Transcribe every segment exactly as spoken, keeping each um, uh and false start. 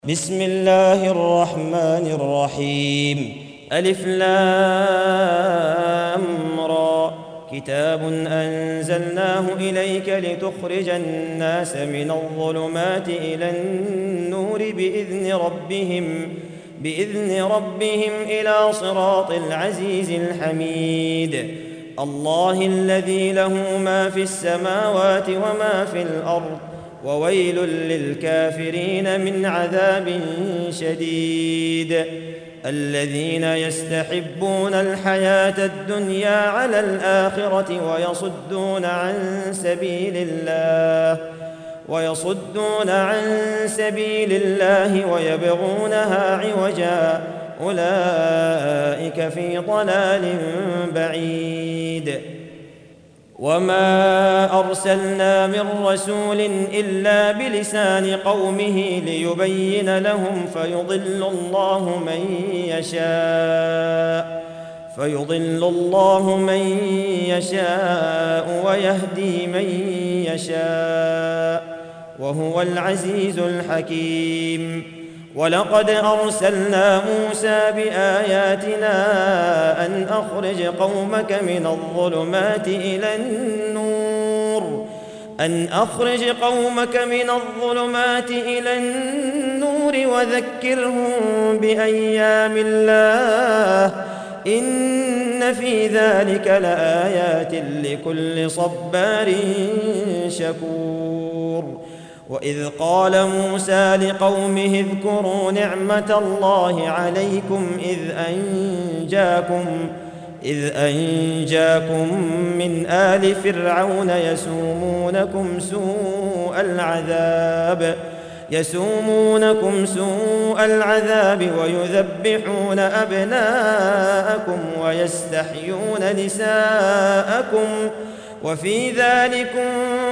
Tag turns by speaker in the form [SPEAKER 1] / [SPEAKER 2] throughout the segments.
[SPEAKER 1] بسم الله الرحمن الرحيم. ألف لام را. كتاب أنزلناه إليك لتخرج الناس من الظلمات إلى النور بإذن ربهم بإذن ربهم إلى صراط العزيز الحميد. الله الذي له ما في السماوات وما في الأرض، وويل للكافرين من عذاب شديد. الذين يستحبون الحياة الدنيا على الآخرة ويصدون عن سبيل الله ويصدون عن سبيل الله ويبغونها عوجا، أولئك في ضلال بعيد. وما أرسلنا من رسول إلا بلسان قومه ليبين لهم فيضل الله من يشاء فيضل الله من يشاء ويهدي من يشاء، وهو العزيز الحكيم. ولقد أرسلنا موسى بآياتنا أن أخرج قومك من الظلمات إلى النور أن أخرج قومك من الظلمات إلى النور وذكرهم بأيام الله، إن في ذلك لآيات لكل صبار شكور. وإذ قال موسى لقومه اذكروا نعمة الله عليكم إذ أنجاكم إذ أنجاكم من آل فرعون يسومونكم سوء العذاب يسومونكم سوء العذاب ويذبحون أبناءكم ويستحيون نساءكم، وفي ذلكم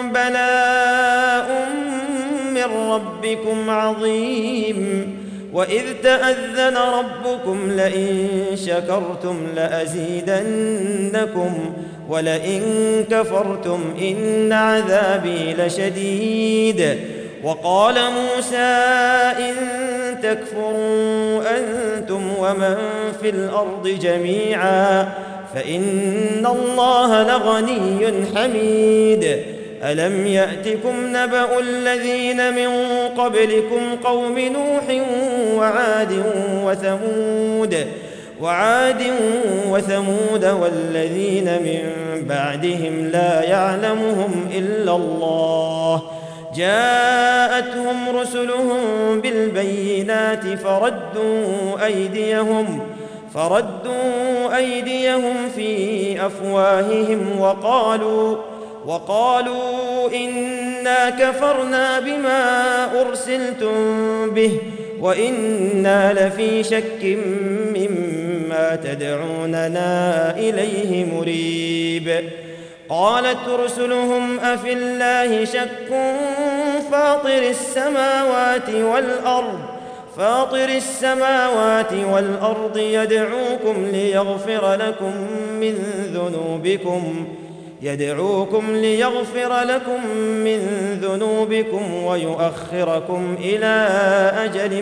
[SPEAKER 1] بلاء من ربكم عظيم. وإذ تأذن ربكم لئن شكرتم لأزيدنكم ولئن كفرتم إن عذابي لشديد. وقال موسى إن تكفروا أنتم ومن في الأرض جميعا فإن الله لغني حميد. ألم يأتكم نبأ الذين من قبلكم قوم نوح وعاد وثمود وعاد وثمود والذين من بعدهم لا يعلمهم إلا الله، جاءتهم رسلهم بالبينات فردوا أيديهم فردوا أيديهم في أفواههم وقالوا وقالوا إنا كفرنا بما أرسلتم به وإنا لفي شك مما تدعوننا إليه مريب. قالت رسلهم أفي الله شك فاطر السماوات والأرض فاطر السماوات والأرض يدعوكم ليغفر لكم من ذنوبكم يدعوكم ليغفر لكم من ذنوبكم ويؤخركم إلى أجل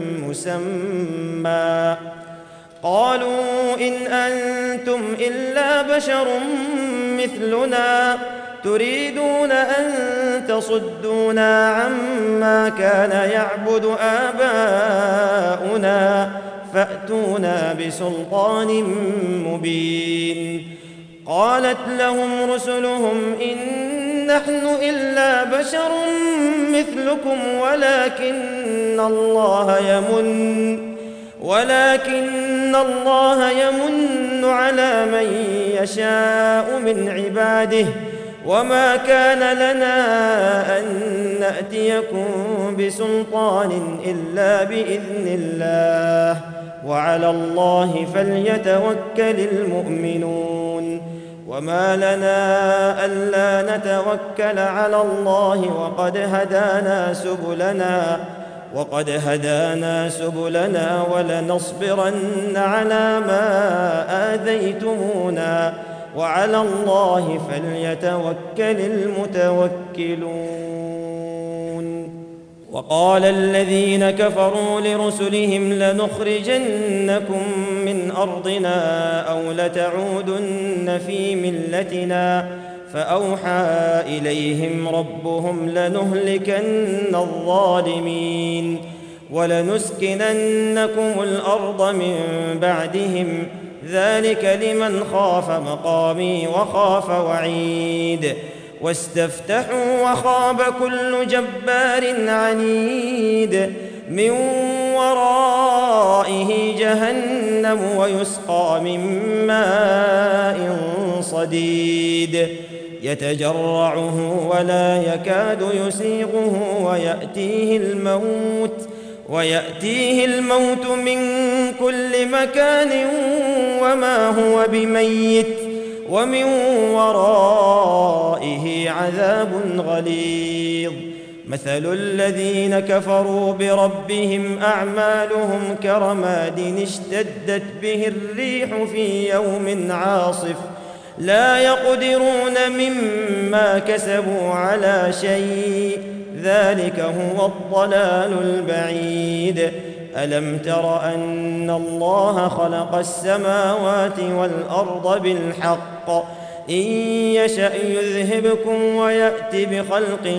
[SPEAKER 1] مسمى. قالوا إن أنتم إلا بشر مثلنا تريدون أن تصدونا عما كان يعبد آباؤنا فأتونا بسلطان مبين. قالت لهم رسلهم إن نحن إلا بشر مثلكم ولكن الله يمن ولكن الله يمن على من يشاء من عباده، وما كان لنا أن نأتيكم بسلطان إلا بإذن الله، وعلى الله فليتوكل المؤمنون. وما لنا ألا نتوكل على الله وقد هدانا سبلنا وقد هدانا سبلنا ولنصبرن على ما آذيتمونا وعلى الله فليتوكل المتوكلون. وقال الذين كفروا لرسلهم لنخرجنكم من أرضنا أو لتعودن في ملتنا فأوحى إليهم ربهم لنهلكن الظالمين ولنسكننكم الأرض من بعدهم ذلك لمن خاف مقامي وخاف وعيد واستفتحوا وخاب كل جبار عنيد من ورائه جهنم ويسقى من ماء صديد يتجرعه ولا يكاد يسيغه ويأتيه الموت ويأتيه الموت من كل مكان وما هو بميت ومن ورائه عذاب غليظ مثل الذين كفروا بربهم أعمالهم كرماد اشتدت به الريح في يوم عاصف لا يقدرون مما كسبوا على شيء ذلك هو الضلال البعيد ألم تر أن الله خلق السماوات والأرض بالحق إن يشأ يذهبكم ويأت بخلق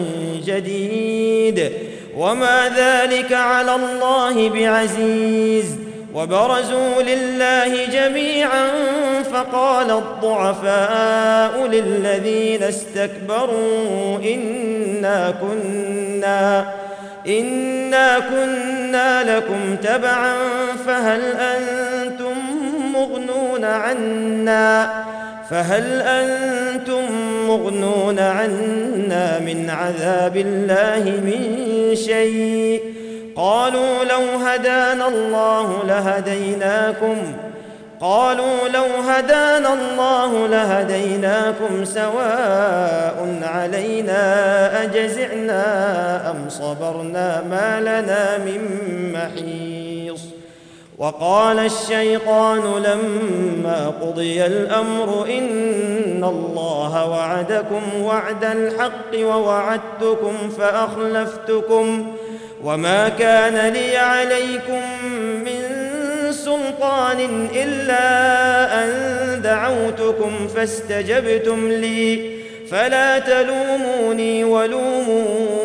[SPEAKER 1] جديد وما ذلك على الله بعزيز وبرزوا لله جميعا فقال الضعفاء للذين استكبروا إنا كنا إنا كنا لكم تبعا فهل أنتم مغنون عنا فهل أنتم مغنون عنا من عذاب الله من شيء قالوا لو هدانا الله لهديناكم قالوا لو هدانا الله لهديناكم سواء علينا أجزعنا أم صبرنا ما لنا من محيص وقال الشيطان لما قضي الأمر إن الله وعدكم وعد الحق ووعدتكم فأخلفتكم وما كان لي عليكم من سلطان إلا أن دعوتكم فاستجبتم لي فلا تلوموني ولوموا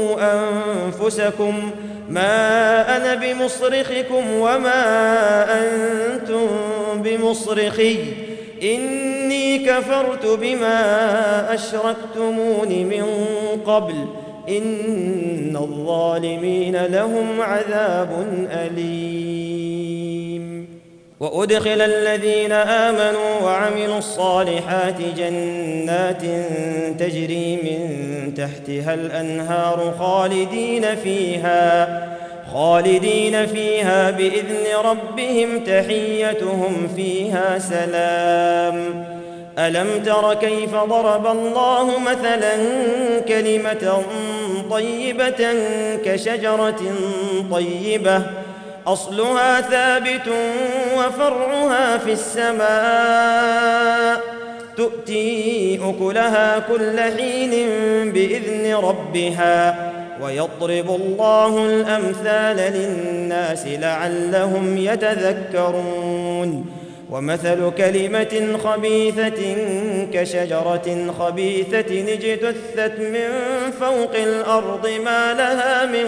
[SPEAKER 1] أنفسكم ما أنا بمصرخكم وما أنتم بمصرخي إني كفرت بما أشركتمون من قبل إن الظالمين لهم عذاب أليم وأدخل الذين آمنوا وعملوا الصالحات جنات تجري من تحتها الأنهار خالدين فيها خالدين فيها بإذن ربهم تحيتهم فيها سلام ألم تر كيف ضرب الله مثلا كلمة طيبة كشجرة طيبة أصلها ثابت وفرعها في السماء تؤتي أكلها كل حين بإذن ربها ويضرب الله الأمثال للناس لعلهم يتذكرون ومثل كلمة خبيثة كشجرة خبيثة اجتثت من فوق الأرض ما لها من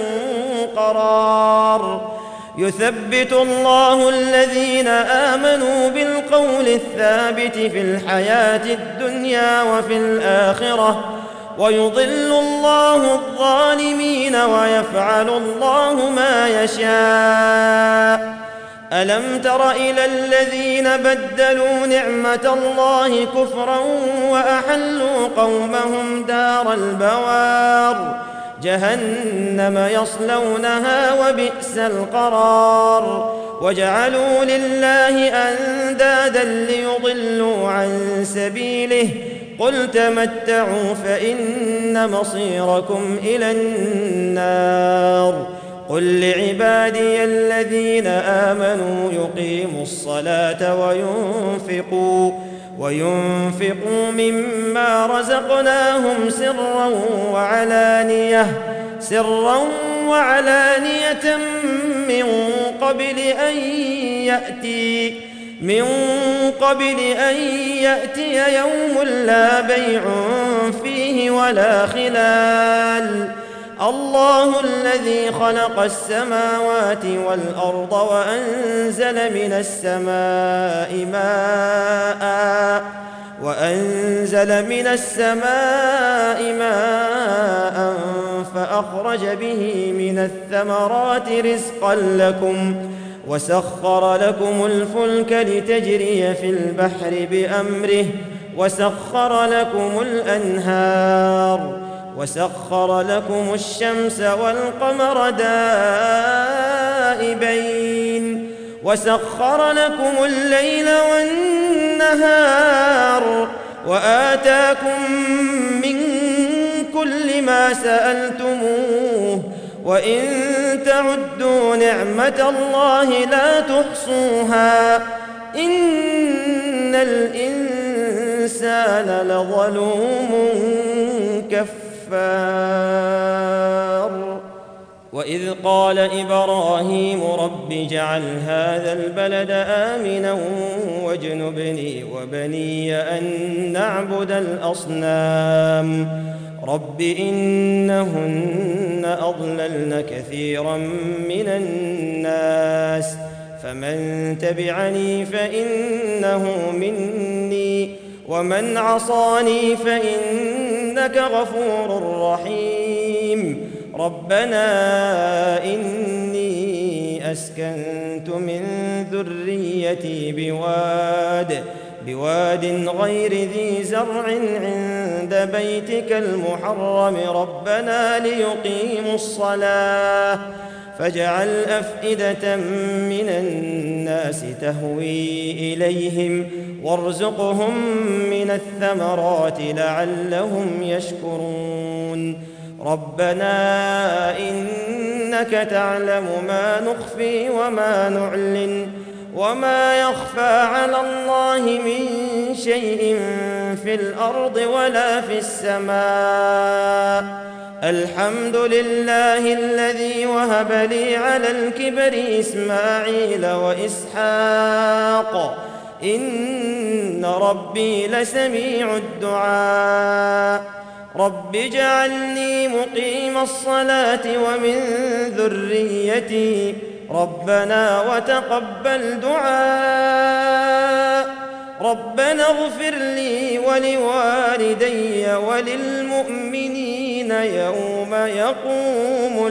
[SPEAKER 1] قرار يثبت الله الذين آمنوا بالقول الثابت في الحياة الدنيا وفي الآخرة ويضل الله الظالمين ويفعل الله ما يشاء ألم تر إلى الذين بدلوا نعمة الله كفرا وأحلوا قومهم دار البوار جهنم يصلونها وبئس القرار وجعلوا لله أندادا ليضلوا عن سبيله قل تمتعوا فإن مصيركم إلى النار قل لعبادي الذين آمنوا يقيموا الصلاة وينفقوا وينفقوا مما رزقناهم سرا وعلانية سرا وعلانية من قبل أن يأتي من قبل أن يأتي يوم لا بيع فيه ولا خلال. الله الذي خلق السماوات والأرض وأنزل من السماء ماء وأنزل من السماء ماء فأخرج به من الثمرات رزقا لكم وسخر لكم الفلك لتجري في البحر بأمره وسخر لكم الأنهار وسخر لكم الشمس والقمر دائبين وسخر لكم الليل والنهار وآتاكم من كل ما سألتموه وإن تعدوا نعمة الله لا تحصوها إن الإنسان لظلوم كفار. وإذ قال إبراهيم رب اجعل هذا البلد آمنا واجنبني وبني أن نعبد الأصنام رب إنهن أضللن كثيرا من الناس فمن تبعني فإنه مني ومن عصاني فإنك غفور رحيم. ربنا إني أسكنت من ذريتي بواد بواد غير ذي زرع عند بيتك المحرم ربنا ليقيموا الصلاة فاجعل أفئدة من الناس تهوي إليهم وارزقهم من الثمرات لعلهم يشكرون. ربنا إنك تعلم ما نخفي وما نعلن وما يخفى على الله من شيء في الأرض ولا في السماء. الحمد لله الذي وهب لي على الكبر إسماعيل وإسحاق إن ربي لسميع الدعاء. رب اجعلني مقيم الصلاة ومن ذريتي ربنا وتقبل دعاء. ربنا اغفر لي ولوالدي وللمؤمنين يوم يقوم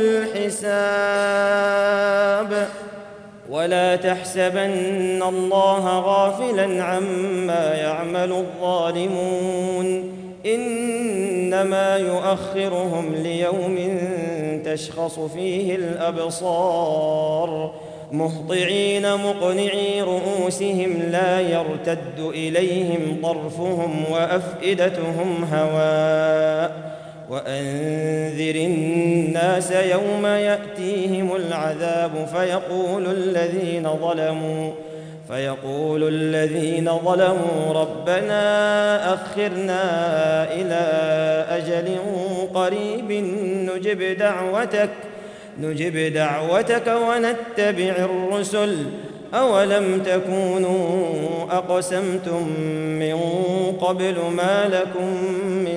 [SPEAKER 1] الحساب. ولا تحسبن الله غافلا عما يعمل الظالمون إنما يؤخرهم ليوم تشخص فيه الأبصار مهطعين مقنعي رؤوسهم لا يرتد إليهم طرفهم وأفئدتهم هواء. وأنذر الناس يوم يأتيهم العذاب فيقول الذين ظلموا فيقول الذين ظلموا ربنا أخرنا إلى أجل قريب نجب دعوتك نجب دعوتك ونتبع الرسل أولم تكونوا أقسمتم من قبل ما لكم من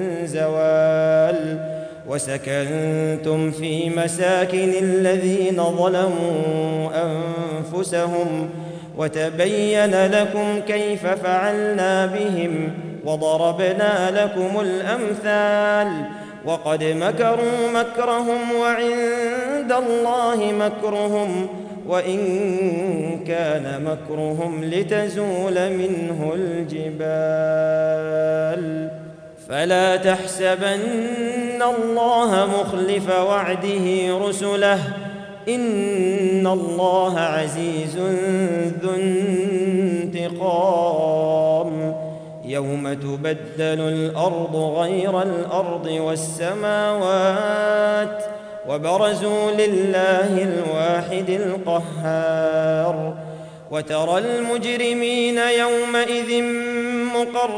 [SPEAKER 1] زوال وسكنتم في مساكن الذين ظلموا أنفسهم وتبين لكم كيف فعلنا بهم وضربنا لكم الأمثال. وقد مكروا مكرهم وعند الله مكرهم وإن كان مكرهم لتزول منه الجبال. فلا تحسبن الله مخلف وعده رسله إن الله عزيز ذو انتقام. يوم تبدل الأرض غير الأرض والسماوات وبرزوا لله الواحد القهار. وترى المجرمين يومئذ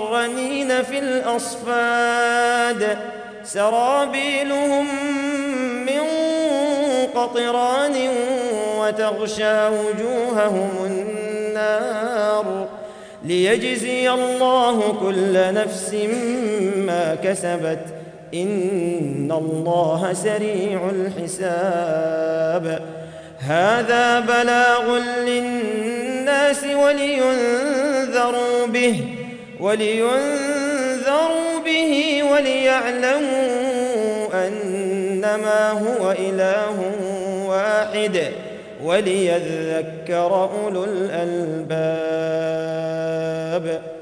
[SPEAKER 1] مقرنين في الأصفاد سرابيلهم قطران وتغشى وجوههم النار ليجزي الله كل نفس ما كسبت إن الله سريع الحساب. هذا بلاغ للناس ولينذروا به ولينذروا به وليعلموا أنما هو إله واحد وليذكر أولو الألباب.